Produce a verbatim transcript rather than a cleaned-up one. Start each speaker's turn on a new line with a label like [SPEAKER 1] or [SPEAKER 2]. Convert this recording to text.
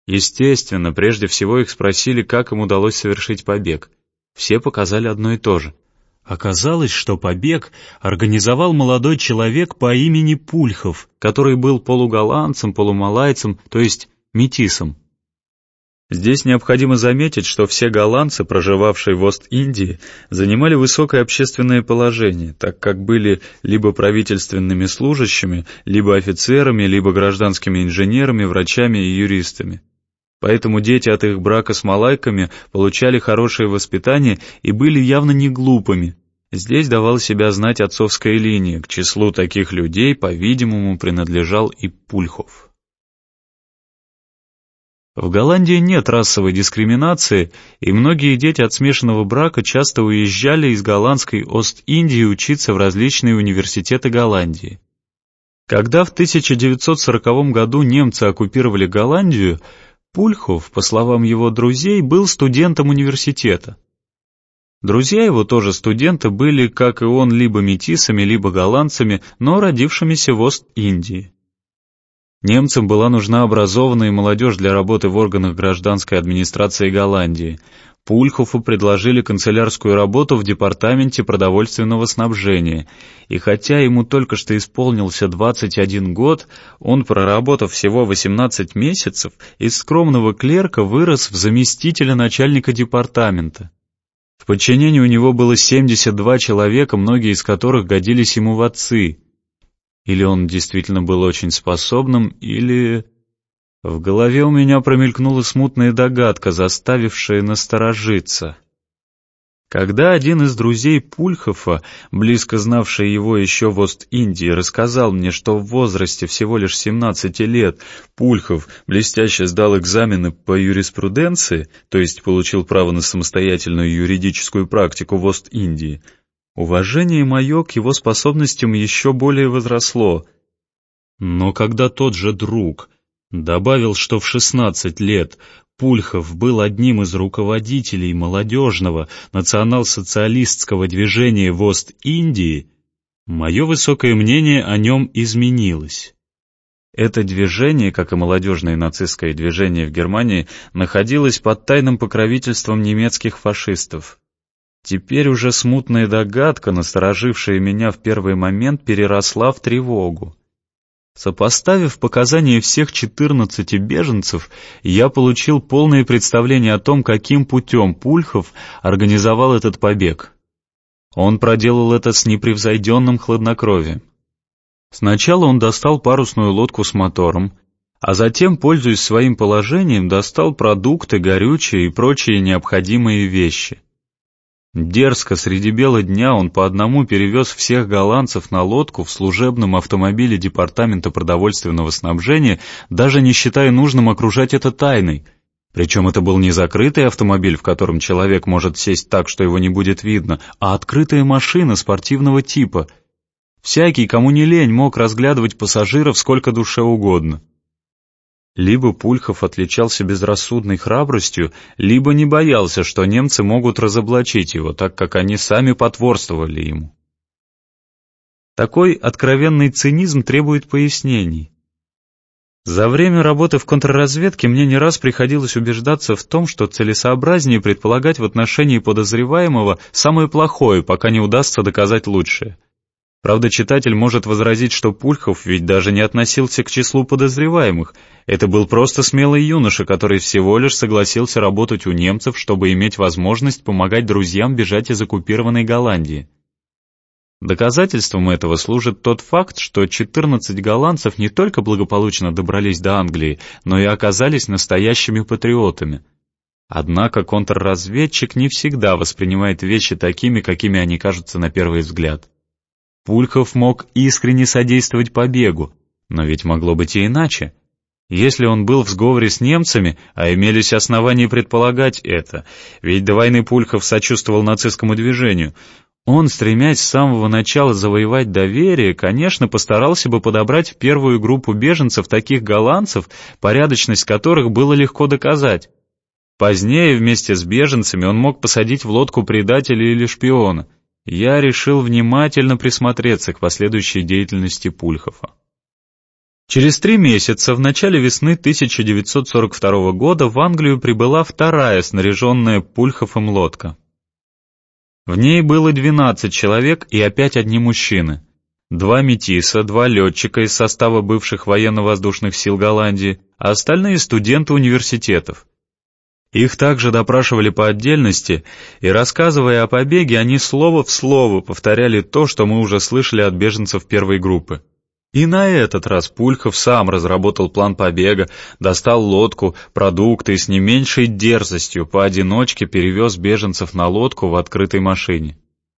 [SPEAKER 1] Естественно, прежде всего их спросили, как им удалось совершить побег. Все показали одно и то же. Оказалось, что побег организовал молодой человек по имени Пульхов, который был полуголландцем, полумалайцем, то есть метисом. Здесь необходимо заметить, что все голландцы, проживавшие в Ост-Индии, занимали высокое общественное положение, так как были либо правительственными служащими, либо офицерами, либо гражданскими инженерами, врачами и юристами. Поэтому дети от их брака с малайками получали хорошее воспитание и были явно не глупыми. Здесь давала себя знать отцовская линия, к числу таких людей, по-видимому, принадлежал и Пульхов. В Голландии нет расовой дискриминации, и многие дети от смешанного брака часто уезжали из голландской Ост-Индии учиться в различные университеты Голландии. Когда в тысяча девятьсот сороковом году немцы оккупировали Голландию, Пульхов, по словам его друзей, был студентом университета. Друзья его, тоже студенты, были, как и он, либо метисами, либо голландцами, но родившимися в Ост-Индии. Немцам была нужна образованная молодежь для работы в органах гражданской администрации Голландии. Пульхову предложили канцелярскую работу в департаменте продовольственного снабжения, и хотя ему только что исполнился двадцать один год, он, проработав всего восемнадцать месяцев, из скромного клерка вырос в заместителя начальника департамента. В подчинении у него было семьдесят два человека, многие из которых годились ему в отцы. Или он действительно был очень способным, или... В голове у меня промелькнула смутная догадка, заставившая насторожиться. Когда один из друзей Пульхова, близко знавший его еще в Ост-Индии, рассказал мне, что в возрасте всего лишь семнадцати лет Пульхов блестяще сдал экзамены по юриспруденции, то есть получил право на самостоятельную юридическую практику в Ост-Индии, уважение мое к его способностям еще более возросло. Но когда тот же друг добавил, что в шестнадцать лет Пульхов был одним из руководителей молодежного национал-социалистского движения в Ост-Индии, мое высокое мнение о нем изменилось. Это движение, как и молодежное нацистское движение в Германии, находилось под тайным покровительством немецких фашистов. Теперь уже смутная догадка, насторожившая меня в первый момент, переросла в тревогу. Сопоставив показания всех четырнадцати беженцев, я получил полное представление о том, каким путем Пульхов организовал этот побег. Он проделал это с непревзойденным хладнокровием. Сначала он достал парусную лодку с мотором, а затем, пользуясь своим положением, достал продукты, горючее и прочие необходимые вещи. Дерзко среди бела дня он по одному перевез всех голландцев на лодку в служебном автомобиле департамента продовольственного снабжения, даже не считая нужным окружать это тайной. Причем это был не закрытый автомобиль, в котором человек может сесть так, что его не будет видно, а открытая машина спортивного типа. Всякий, кому не лень, мог разглядывать пассажиров сколько душе угодно. Либо Пульхов отличался безрассудной храбростью, либо не боялся, что немцы могут разоблачить его, так как они сами потворствовали ему. Такой откровенный цинизм требует пояснений. За время работы в контрразведке мне не раз приходилось убеждаться в том, что целесообразнее предполагать в отношении подозреваемого самое плохое, пока не удастся доказать лучшее. Правда, читатель может возразить, что Пульхов ведь даже не относился к числу подозреваемых. Это был просто смелый юноша, который всего лишь согласился работать у немцев, чтобы иметь возможность помогать друзьям бежать из оккупированной Голландии. Доказательством этого служит тот факт, что четырнадцать голландцев не только благополучно добрались до Англии, но и оказались настоящими патриотами. Однако контрразведчик не всегда воспринимает вещи такими, какими они кажутся на первый взгляд. Пульхов мог искренне содействовать побегу, но ведь могло быть и иначе. Если он был в сговоре с немцами, а имелись основания предполагать это, ведь до войны Пульхов сочувствовал нацистскому движению, он, стремясь с самого начала завоевать доверие, конечно, постарался бы подобрать в первую группу беженцев таких голландцев, порядочность которых было легко доказать. Позднее вместе с беженцами он мог посадить в лодку предателя или шпиона. Я решил внимательно присмотреться к последующей деятельности Пульхова. Через три месяца, в начале весны тысяча девятьсот сорок второго года, в Англию прибыла вторая снаряженная Пульхофом лодка. В ней было двенадцать человек и опять одни мужчины. Два метиса, два летчика из состава бывших военно-воздушных сил Голландии, а остальные студенты университетов. Их также допрашивали по отдельности, и, рассказывая о побеге, они слово в слово повторяли то, что мы уже слышали от беженцев первой группы. И на этот раз Пульхов сам разработал план побега, достал лодку, продукты и с не меньшей дерзостью поодиночке перевез беженцев на лодку в открытой машине.